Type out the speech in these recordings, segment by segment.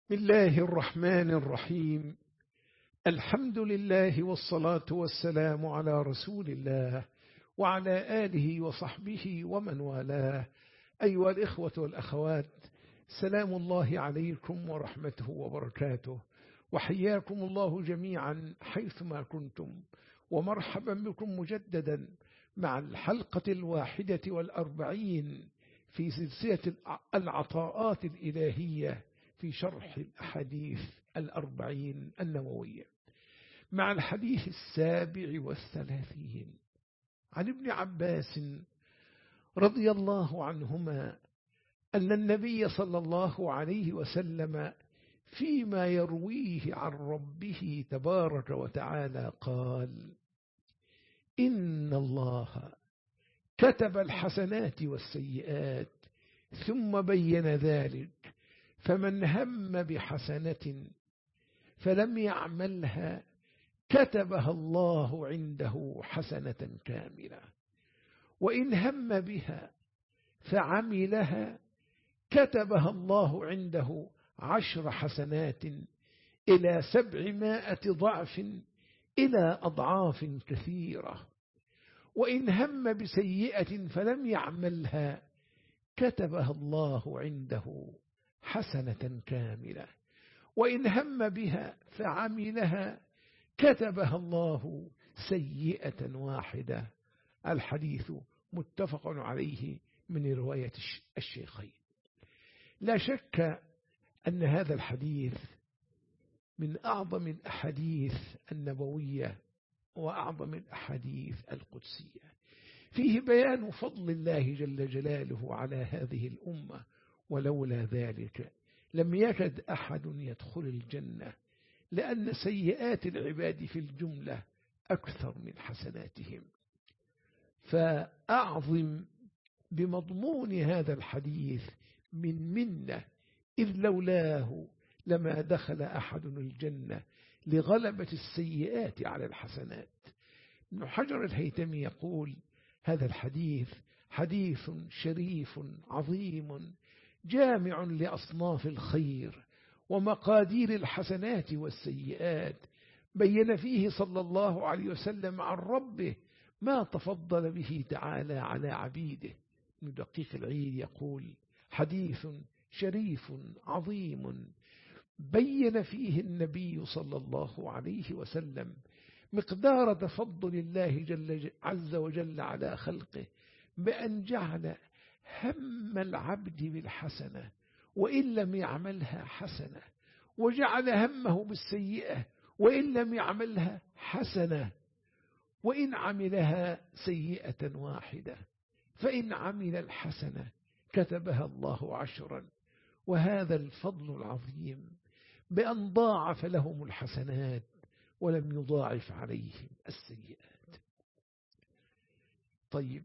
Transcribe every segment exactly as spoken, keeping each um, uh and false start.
بسم الله الرحمن الرحيم. الحمد لله والصلاة والسلام على رسول الله وعلى آله وصحبه ومن والاه. أيها الإخوة والأخوات، سلام الله عليكم ورحمته وبركاته، وحياكم الله جميعا حيثما كنتم، ومرحبا بكم مجددا مع الحلقة الواحدة والأربعين في سلسلة العطاءات الإلهية في شرح الأحاديث الأربعين النووية، مع الحديث السابع والثلاثين عن ابن عباس رضي الله عنهما أن النبي صلى الله عليه وسلم فيما يرويه عن ربه تبارك وتعالى قال: إن الله كتب الحسنات والسيئات ثم بين ذلك، فمن هم بحسنة فلم يعملها كتبها الله عنده حسنة كاملة، وإن هم بها فعملها كتبها الله عنده عشر حسنات إلى سبعمائة ضعف إلى أضعاف كثيرة، وإن هم بسيئة فلم يعملها كتبها الله عنده حسنة كاملة، وإن هم بها فعملها كتبها الله سيئة واحدة. الحديث متفق عليه من رواية الشيخين. لا شك أن هذا الحديث من أعظم الأحاديث النبوية وأعظم الأحاديث القدسية، فيه بيان فضل الله جل جلاله على هذه الأمة، ولولا ذلك لم يكد أحد يدخل الجنة، لأن سيئات العباد في الجملة أكثر من حسناتهم. فأعظم بمضمون هذا الحديث من منة، إذ لولاه لما دخل أحد الجنة لغلبة السيئات على الحسنات. ابن حجر الهيثمي يقول: هذا الحديث حديث شريف عظيم جامع لأصناف الخير ومقادير الحسنات والسيئات، بين فيه صلى الله عليه وسلم عن ربه ما تفضل به تعالى على عبيده. ابن دقيق العيد يقول: حديث شريف عظيم بين فيه النبي صلى الله عليه وسلم مقدار تفضل الله جل عز وجل على خلقه، بأن جعل هم العبد بالحسنة وإن لم يعملها حسنة، وجعل همه بالسيئة وإن لم يعملها حسنة، وإن عملها سيئة واحدة، فإن عمل الحسنة كتبها الله عشرا. وهذا الفضل العظيم بأن ضاعف لهم الحسنات ولم يضاعف عليهم السيئات. طيب،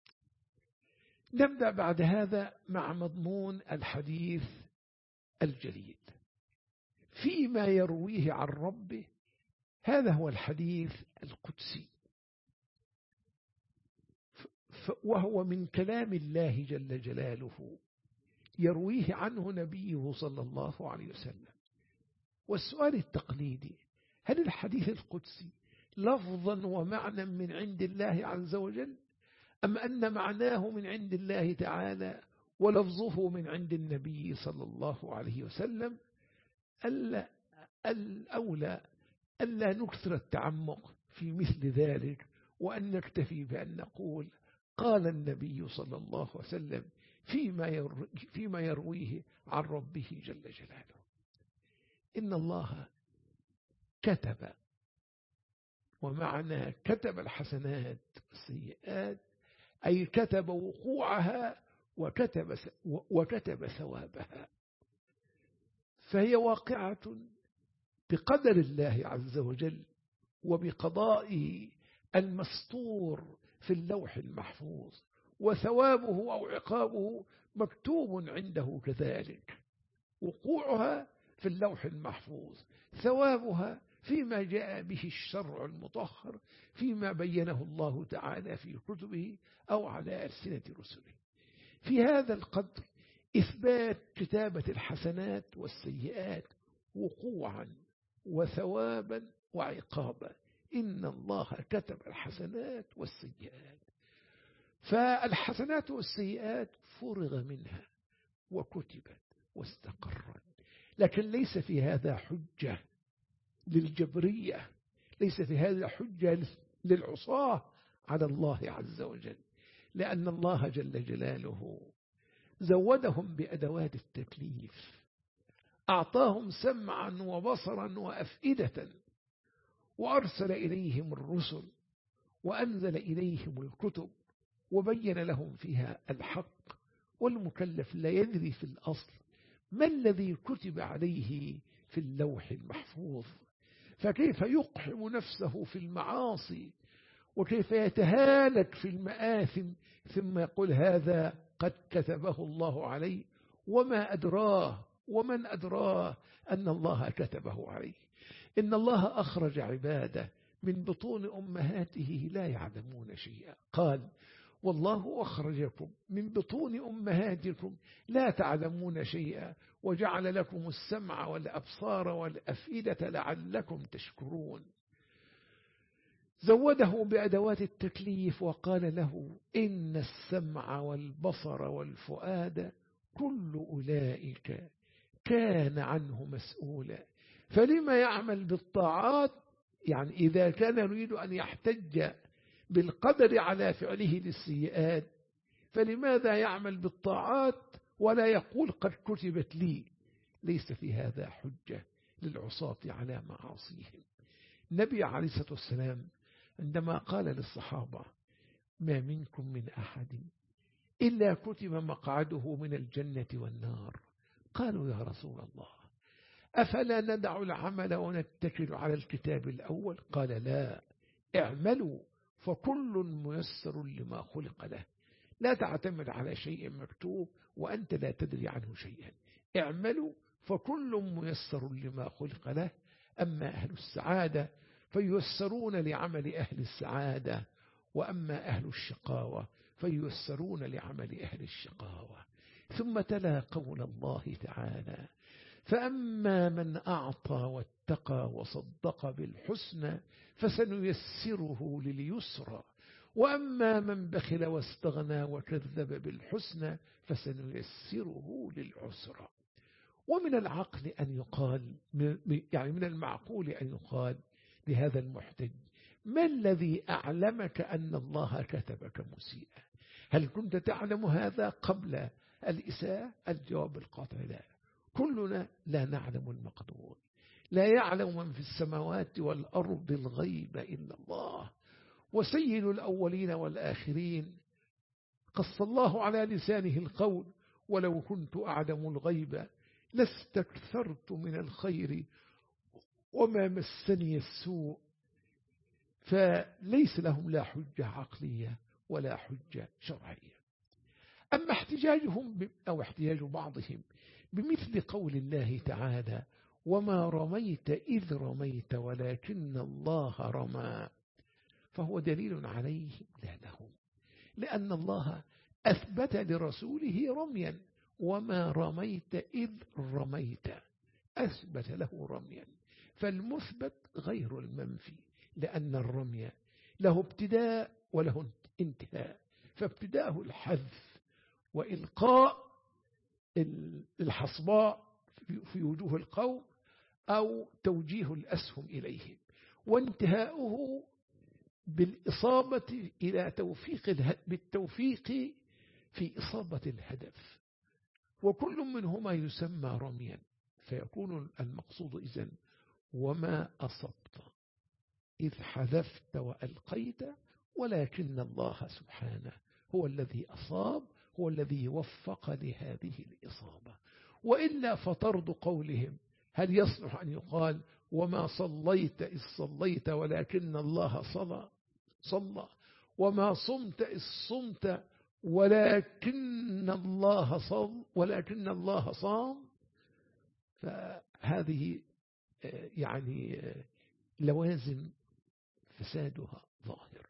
نبدأ بعد هذا مع مضمون الحديث الجليل فيما يرويه عن ربه. هذا هو الحديث القدسي، وهو من كلام الله جل جلاله يرويه عنه نبيه صلى الله عليه وسلم. والسؤال التقليدي: هل الحديث القدسي لفظا ومعنى من عند الله عز وجل، أم أن معناه من عند الله تعالى ولفظه من عند النبي صلى الله عليه وسلم؟ ألا الأولى ألا نكثر التعمق في مثل ذلك، وأن نكتفي بأن نقول: قال النبي صلى الله عليه وسلم فيما فيما يرويه عن ربه جل جلاله. إن الله كتب، ومعنى كتب الحسنات والسيئات أي كتب وقوعها وكتب وكتب ثوابها، فهي واقعة بقدر الله عز وجل وبقضائه المسطور في اللوح المحفوظ، وثوابه أو عقابه مكتوب عنده كذلك. وقوعها في اللوح المحفوظ، ثوابها فيما جاء به الشرع المطهر، فيما بينه الله تعالى في كتبه أو على ألسنة رسله. في هذا القدر إثبات كتابة الحسنات والسيئات وقوعا وثوابا وعقابا. إن الله كتب الحسنات والسيئات، فالحسنات والسيئات فرغ منها وكتبت واستقرت، لكن ليس في هذا حجة للجبرية، ليس في هذا حجة للعصاة على الله عز وجل، لأن الله جل جلاله زودهم بأدوات التكليف، أعطاهم سمعا وبصرا وأفئدة، وأرسل إليهم الرسل وأنزل إليهم الكتب وبين لهم فيها الحق، والمكلف لا يدري في الأصل ما الذي كتب عليه في اللوح المحفوظ، فكيف يقحم نفسه في المعاصي وكيف يتهالك في المآثم ثم يقول هذا قد كتبه الله عليه، وما أدراه ومن أدراه أن الله كتبه عليه. إن الله أخرج عباده من بطون أمهاته لا يعلمون شيئا، قال والله أخرجكم من بطون أمهاتكم لا تعلمون شيئا وجعل لكم السمع والأبصار والأفئدة لعلكم تشكرون. زوده بأدوات التكليف وقال له إن السمع والبصر والفؤاد كل أولئك كان عنه مسؤولا. فلما يعمل بالطاعات؟ يعني إذا كان يريد أن يحتج بالقدر على فعله للسيئات، فلماذا يعمل بالطاعات ولا يقول قد كتبت لي؟ ليس في هذا حجة للعصاة على معاصيهم. النبي عليه الصلاة والسلام عندما قال للصحابة ما منكم من أحد إلا كتب مقعده من الجنة والنار، قالوا يا رسول الله أفلا ندع العمل ونتكل على الكتاب الأول؟ قال لا، اعملوا فكل ميسر لما خلق له. لا تعتمد على شيء مكتوب وأنت لا تدري عنه شيئا، اعملوا فكل ميسر لما خلق له. أما أهل السعادة فييسرون لعمل أهل السعادة، وأما أهل الشقاوة فييسرون لعمل أهل الشقاوة. ثم تلا قول الله تعالى فأما من أعطى واتقى وصدق بالحسنى فسنيسره لليسرى، وأما من بخل واستغنى وكذب بالحسنى فسنيسره للعسرى. ومن العقل أن يقال، يعني من المعقول أن يقال لهذا المحتج ما الذي أعلمك أن الله كتبك مسيئا؟ هل كنت تعلم هذا قبل الإساءة؟ الجواب القاطع لا، كلنا لا نعلم المقدور، لا يعلم من في السماوات والأرض الغيب إلا الله. وسيد الأولين والآخرين قص الله على لسانه القول ولو كنت أعلم الغيب لاستكثرت من الخير وما مسني السوء. فليس لهم لا حجة عقلية ولا حجة شرعية. أما احتجاجهم أو احتجاج بعضهم بمثل قول الله تعالى وما رميت إذ رميت ولكن الله رمى، فهو دليل عليهم لا لهم، لأن الله أثبت لرسوله رميا، وما رميت إذ رميت أثبت له رميا، فالمثبت غير المنفي، لأن الرمي له ابتداء وله انتهاء، فابتداءه الحذف وإلقاء الحصباء في وجوه القوم أو توجيه الأسهم إليهم، وانتهاؤه بالإصابة إلى توفيق بالتوفيق في إصابة الهدف، وكل منهما يسمى رميا، فيكون المقصود إذن وما أصبت إذ حذفت وألقيت ولكن الله سبحانه هو الذي أصاب، هو الذي وفق لهذه الإصابة. وإلا فطرد قولهم هل يصلح أن يقال وما صليت إذ صليت ولكن الله صلى صلى، وما صمت إذ صمت ولكن الله صم ولكن الله صام؟ فهذه يعني لوازم فسادها ظاهر.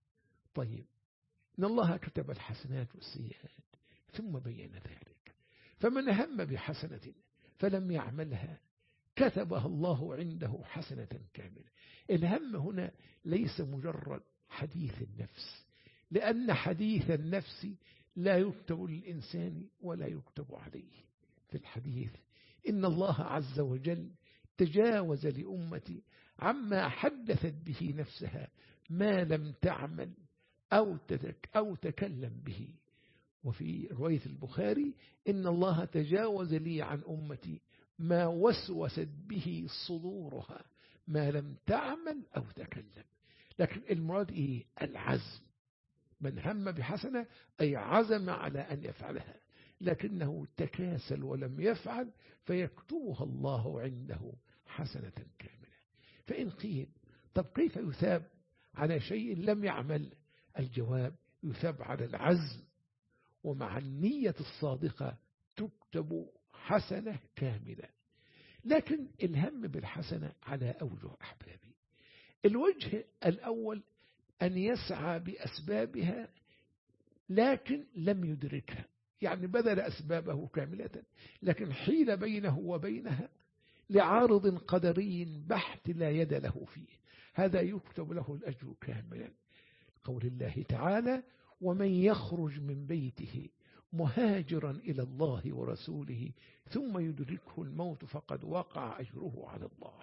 طيب، إن الله كتب الحسنات والسيئات ثم بين ذلك، فمن هم بحسنة فلم يعملها كتبها الله عنده حسنة كاملة. الهم هنا ليس مجرد حديث النفس، لأن حديث النفس لا يكتب للإنسان ولا يكتب عليه. في الحديث إن الله عز وجل تجاوز لأمتي عما حدثت به نفسها ما لم تعمل أو تتك أو تكلم به. وفي رواية البخاري إن الله تجاوز لي عن أمتي ما وسوست به صدورها ما لم تعمل أو تكلم. لكن المراد إيه؟ العزم. من هم بحسنة أي عزم على أن يفعلها، لكنه تكاسل ولم يفعل فيكتبها الله عنده حسنة كاملة. فإن قيل طب كيف يثاب على شيء لم يعمل؟ الجواب يثاب على العزم، ومع النية الصادقة تكتب حسنة كاملة. لكن الهم بالحسنة على أوجه أحبابي. الوجه الأول أن يسعى بأسبابها لكن لم يدركها، يعني بذل أسبابه كاملة لكن حيل بينه وبينها لعارض قدري بحت لا يد له فيه، هذا يكتب له الأجر كاملا. قول الله تعالى ومن يخرج من بيته مهاجرا إلى الله ورسوله ثم يدركه الموت فقد وقع أجره على الله.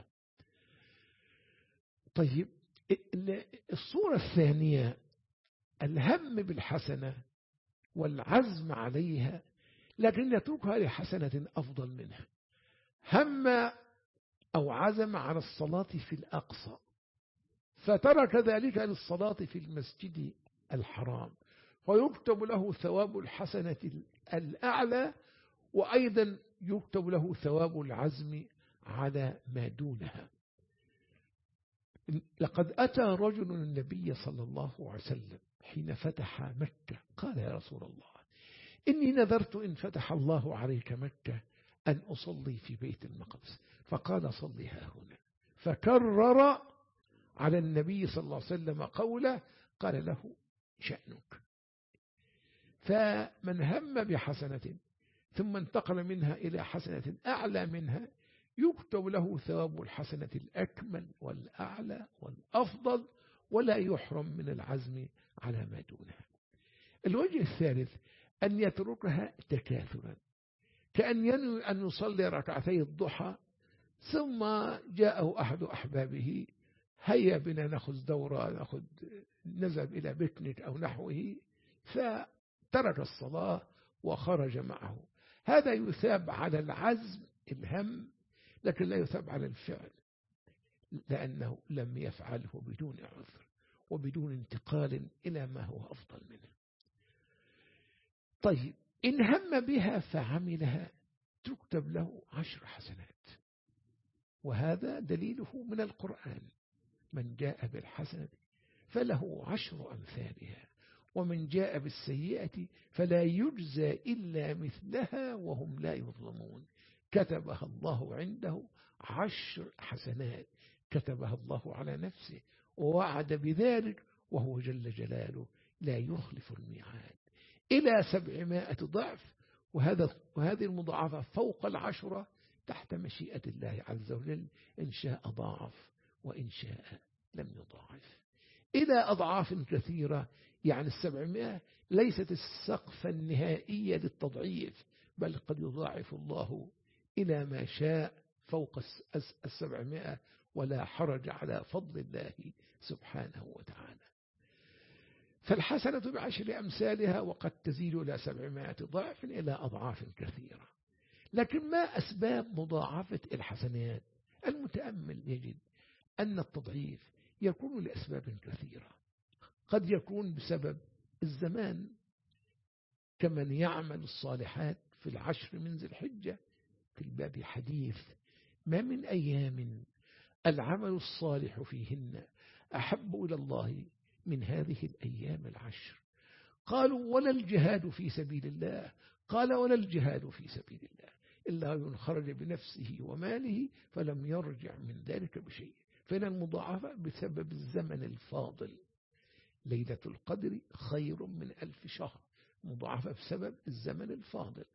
طيب الصورة الثانية الهم بالحسنة والعزم عليها لكن يتركها لحسنة أفضل منها. هم أو عزم على الصلاة في الأقصى فترك ذلك للصلاة في المسجد الحرام فيكتب له ثواب الحسنة الأعلى، وأيضا يكتب له ثواب العزم على ما دونها. لقد أتى رجل النبي صلى الله عليه وسلم حين فتح مكة قال يا رسول الله إني نذرت إن فتح الله عليك مكة أن أصلي في بيت المقدس، فقال صليها هنا، فكرر على النبي صلى الله عليه وسلم قوله قال له شأنك. فمن هم بحسنة ثم انتقل منها إلى حسنة أعلى منها يكتب له ثواب الحسنة الأكمل والأعلى والأفضل ولا يحرم من العزم على ما دونها. الوجه الثالث أن يتركها تكاثرا، كأن ينوي أن يصلي ركعتي الضحى ثم جاءه أحد أحبابه هيا بنا نأخذ دورة نأخذ نذهب إلى بيكنيك أو نحوه، فترك الصلاة وخرج معه. هذا يثاب على العزم الهم لكن لا يثاب على الفعل، لأنه لم يفعله بدون عذر وبدون انتقال إلى ما هو أفضل منه. طيب إن هم بها فعملها تكتب له عشر حسنات، وهذا دليله من القرآن من جاء بالحسنة فله عشر أمثالها ومن جاء بالسيئة فلا يجزى إلا مثلها وهم لا يظلمون. كتبها الله عنده عشر حسنات، كتبها الله على نفسه ووعد بذلك وهو جل جلاله لا يخلف الميعاد إلى سبعمائة ضعف. وهذا وهذه المضاعفة فوق العشرة تحت مشيئة الله عز وجل، إن شاء ضاعف وإن شاء لم يضاعف إلى أضعاف كثيرة. يعني السبعمائة ليست السقف النهائية للتضعيف، بل قد يضاعف الله إلى ما شاء فوق السبعمائة ولا حرج على فضل الله سبحانه وتعالى. فالحسنة بعشر أمثالها وقد تزيد إلى سبعمائة ضعف إلى أضعاف كثيرة. لكن ما أسباب مضاعفة الحسنات؟ المتأمل يجد أن التضعيف يكون لأسباب كثيرة. قد يكون بسبب الزمان، كمن يعمل الصالحات في العشر من ذي الحجة. في الباب حديث ما من أيام العمل الصالح فيهن أحب إلى الله من هذه الأيام العشر. قالوا ولا الجهاد في سبيل الله؟ قال ولا الجهاد في سبيل الله إلا أن خرج بنفسه وماله فلم يرجع من ذلك بشيء. فإن المضاعفة بسبب الزمن الفاضل. ليلة القدر خير من ألف شهر، مضاعفة بسبب الزمن الفاضل.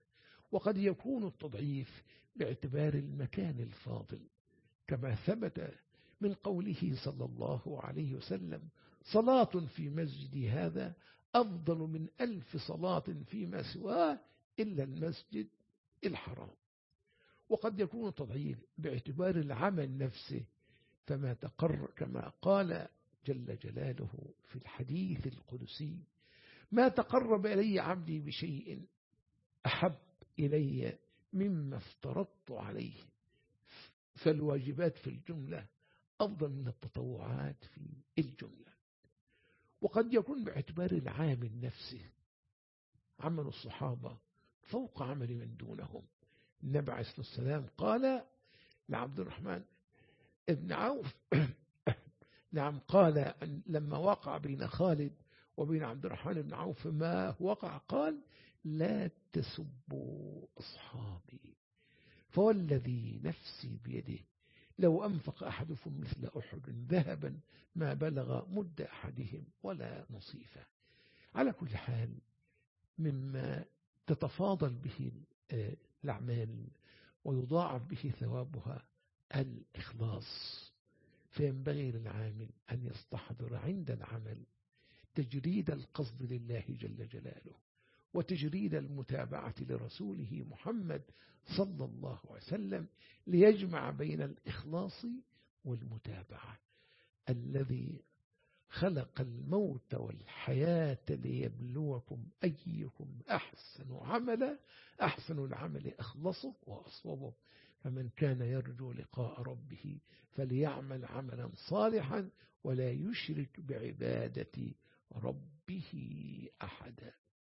وقد يكون التضعيف باعتبار المكان الفاضل، كما ثبت من قوله صلى الله عليه وسلم: صلاة في مسجد هذا أفضل من ألف صلاة فيما سواه إلا المسجد الحرام. وقد يكون التضعيف باعتبار العمل نفسه، فما تقر كما قال جل جلاله في الحديث القدسي: ما تقرب إلي عبدي بشيء أحب إلي مما افترضت عليه. فالواجبات في الجملة أفضل من التطوعات في الجملة. وقد يكون باعتبار العامل نفسه، عمل الصحابة فوق عمل من دونهم. النبي عليه الصلاة والسلام قال لعبد الرحمن ابن عوف نعم قال لما وقع بين خالد وبين عبد الرحمن بن عوف ما وقع، قال: لا تسبوا أصحابي، فوالذي نفسي بيده لو أنفق أحدكم مثل أحد ذهبا ما بلغ مد أحدهم ولا نصيفه. على كل حال، مما تتفاضل به الأعمال ويضاعف به ثوابها الإخلاص، فينبغي للعامل أن يستحضر عند العمل تجريد القصد لله جل جلاله، وتجريد المتابعة لرسوله محمد صلى الله عليه وسلم، ليجمع بين الإخلاص والمتابعة. الذي خلق الموت والحياة ليبلوكم أيكم أحسن عملا، أحسن العمل أخلصه وأصوبه، فمن كان يرجو لقاء ربه فليعمل عملا صالحا ولا يشرك بعبادة ربه أحدا.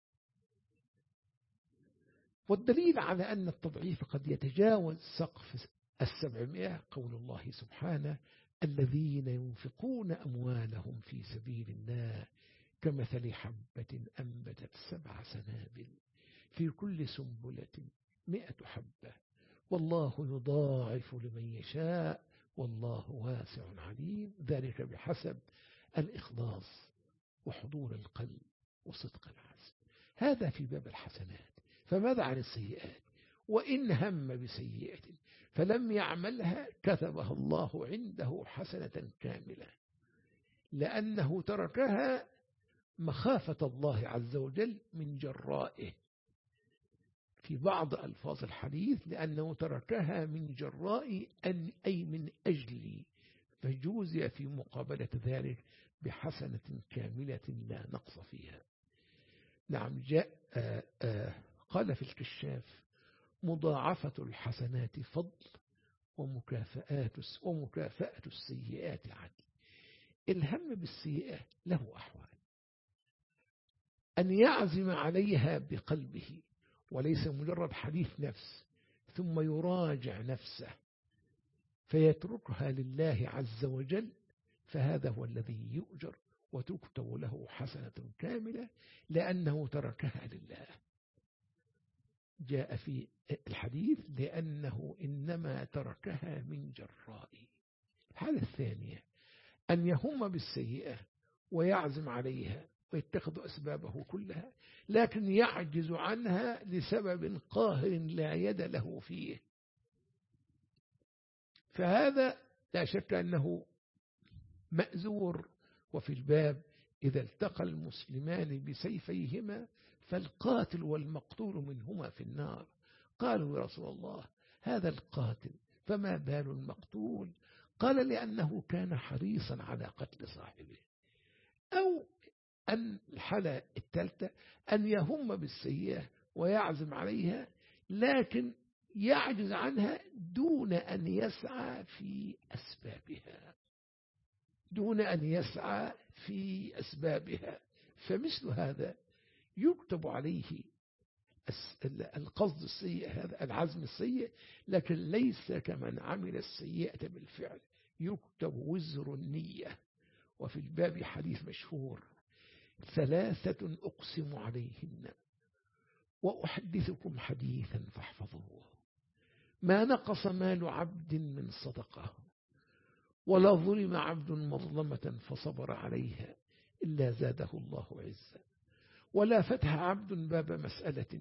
والدليل على أن التضعيف قد يتجاوز سقف السبعمائة قول الله سبحانه: الذين ينفقون أموالهم في سبيل الله كمثل حبة أنبتت سبع سنابل في كل سنبلة مئة حبة والله يضاعف لمن يشاء والله واسع عليم. ذلك بحسب الإخلاص وحضور القلب وصدق العزم. هذا في باب الحسنات. فماذا عن السيئات؟ وإن هم بسيئة فلم يعملها كتبها الله عنده حسنة كاملة، لأنه تركها مخافة الله عز وجل من جرائه. في بعض ألفاظ الحديث: لأنه تركها من جراء أن أي من أجلي، فجوزي في مقابلة ذلك بحسنة كاملة لا نقص فيها. نعم، جاء آآ آآ قال في الكشاف: مضاعفة الحسنات فضل ومكافآت ومكافأة السيئات عدل. الهم بالسيئة له أحوال: أن يعزم عليها بقلبه وليس مجرد حديث نفس، ثم يراجع نفسه فيتركها لله عز وجل، فهذا هو الذي يؤجر وتكتب له حسنة كاملة لأنه تركها لله. جاء في الحديث: لأنه إنما تركها من جرائي. الحالة الثانية: أن يهم بالسيئة ويعزم عليها ويتخذ أسبابه كلها، لكن يعجز عنها لسبب قاهر لا يد له فيه، فهذا لا شك أنه مأزور. وفي الباب: إذا التقى المسلمان بسيفيهما فالقاتل والمقتول منهما في النار. قالوا: يا رسول الله، هذا القاتل، فما بال المقتول؟ قال: لأنه كان حريصا على قتل صاحبه. أو أن الحالة الثالثة: أن يهم بالسيئة ويعزم عليها لكن يعجز عنها دون أن يسعى في أسبابها دون أن يسعى في أسبابها فمثل هذا يكتب عليه القصد السيء، هذا العزم السيء، لكن ليس كمن عمل السيئة بالفعل، يكتب وزر النية. وفي الباب حديث مشهور: ثلاثة أقسم عليهن وأحدثكم حديثا فاحفظوه: ما نقص مال عبد من صدقة ولا ظلم عبد مظلمة فصبر عليها إلا زاده الله عزا، ولا فتح عبد باب مسألة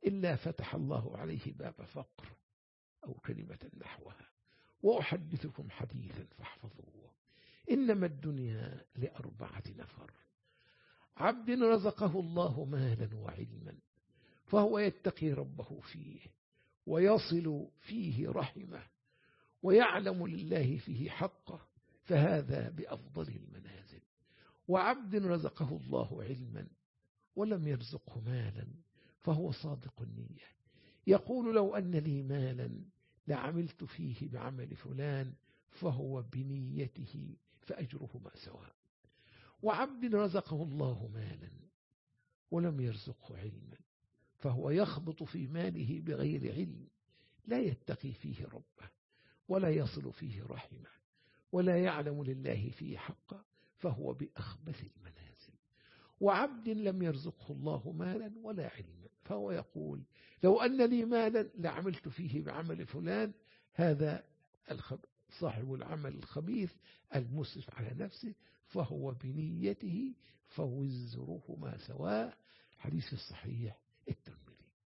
إلا فتح الله عليه باب فقر أو كلمة نحوها. وأحدثكم حديثا فاحفظوه. إنما الدنيا لأربعة نفر: عبد رزقه الله مالا وعلما فهو يتقي ربه فيه ويصل فيه رحمه ويعلم لله فيه حقه فهذا بأفضل المنازل. وعبد رزقه الله علما ولم يرزقه مالا فهو صادق النية يقول لو أن لي مالا لعملت فيه بعمل فلان فهو بنيته فأجرهما سواء. وعبد رزقه الله مالا ولم يرزقه علما فهو يخبط في ماله بغير علم لا يتقي فيه ربه ولا يصل فيه رحمه ولا يعلم لله فيه حقه فهو بأخبث المنازل. وعبد لم يرزقه الله مالا ولا علما فهو يقول لو أن لي مالا لعملت فيه بعمل فلان، هذا صاحب العمل الخبيث المسرف على نفسه فهو بنيته فوزرهما سواء. حديث الصحيح الترمذي.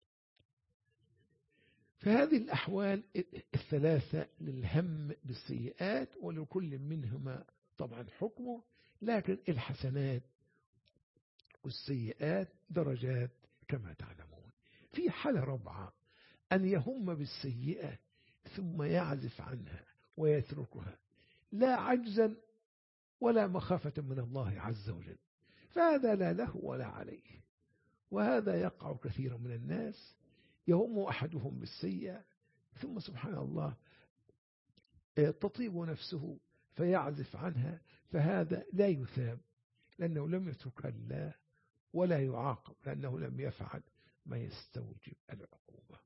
فهذه الأحوال الثلاثة للهم بالسيئات ولكل منهما طبعا حكمه، لكن الحسنات والسيئات درجات كما تعلمون. في حالة رابعة أن يهم بالسيئة ثم يعزف عنها ويتركها لا عجزا ولا مخافة من الله عز وجل، فهذا لا له ولا عليه. وهذا يقع كثيرا من الناس، يهم أحدهم بالسيئة ثم سبحان الله تطيب نفسه فيعزف عنها، فهذا لا يثاب لأنه لم يتركها الله ولا يعاقب لأنه لم يفعل ما يستوجب العقوبة.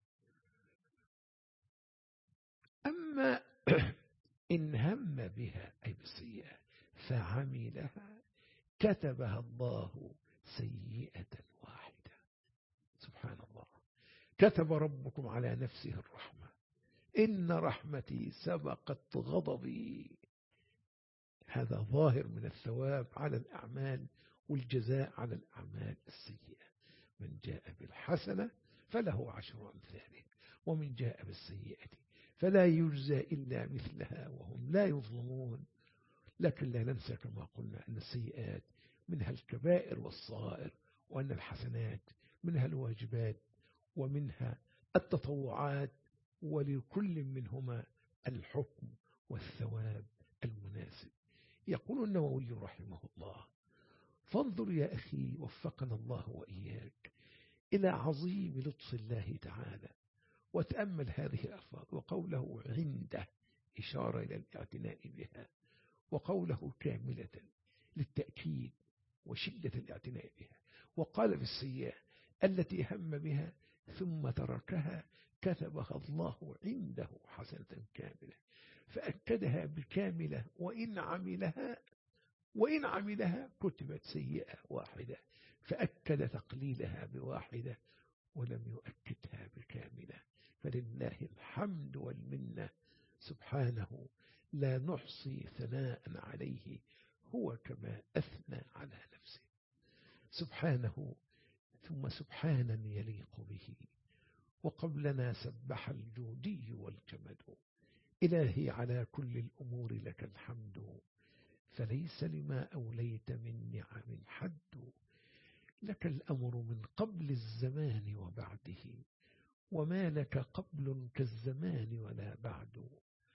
أما إن هم بها أي بالسيئة فعملها كتبها الله سيئة واحدة. سبحان الله، كتب ربكم على نفسه الرحمة إن رحمتي سبقت غضبي. هذا ظاهر من الثواب على الأعمال والجزاء على الأعمال السيئة. من جاء بالحسنة فله عشر أمثاله ومن جاء بالسيئة فلا يجزى إلا مثلها وهم لا يظلمون. لكن لا ننسى كما قلنا أن السيئات منها الكبائر والصغائر، وأن الحسنات منها الواجبات ومنها التطوعات، ولكل منهما الحكم والثواب المناسب. يقول النووي رحمه الله: فانظر يا أخي وفقنا الله وإياك إلى عظيم لطف الله تعالى وتأمل هذه الألفاظ، وقوله عنده إشارة إلى الاعتناء بها، وقوله كاملة للتأكيد وشدة الاعتناء بها. وقال في السيئة التي هم بها ثم تركها كتبها الله عنده حسنة كاملة، فأكدها بكاملة وإن عملها وإن عملها كتبت سيئة واحدة، فأكد تقليلها بواحدة ولم يؤكدها بكاملة. فلله الحمد والمنة سبحانه، لا نحصي ثناء عليه هو كما أثنى على نفسه سبحانه. ثم سبحانا يليق به، وقبلنا سبح الجودي والجمد. إلهي على كل الأمور لك الحمد، فليس لما أوليت من نعم حد. لك الأمر من قبل الزمان وبعده، وما لك قبل كالزمان ولا بعد.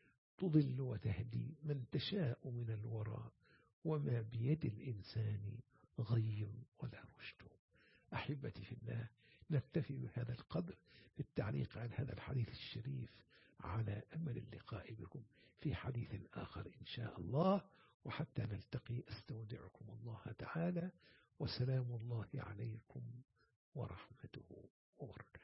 تضل وتهدي من تشاء من الورى، وما بيد الإنسان غي ولا رشد. أحبتي في الله، نكتفي بهذا القدر في التعليق عن هذا الحديث الشريف، على أمل اللقاء بكم في حديث آخر إن شاء الله. وحتى نلتقي أستودعكم الله تعالى، وسلام الله عليكم ورحمته وبركاته.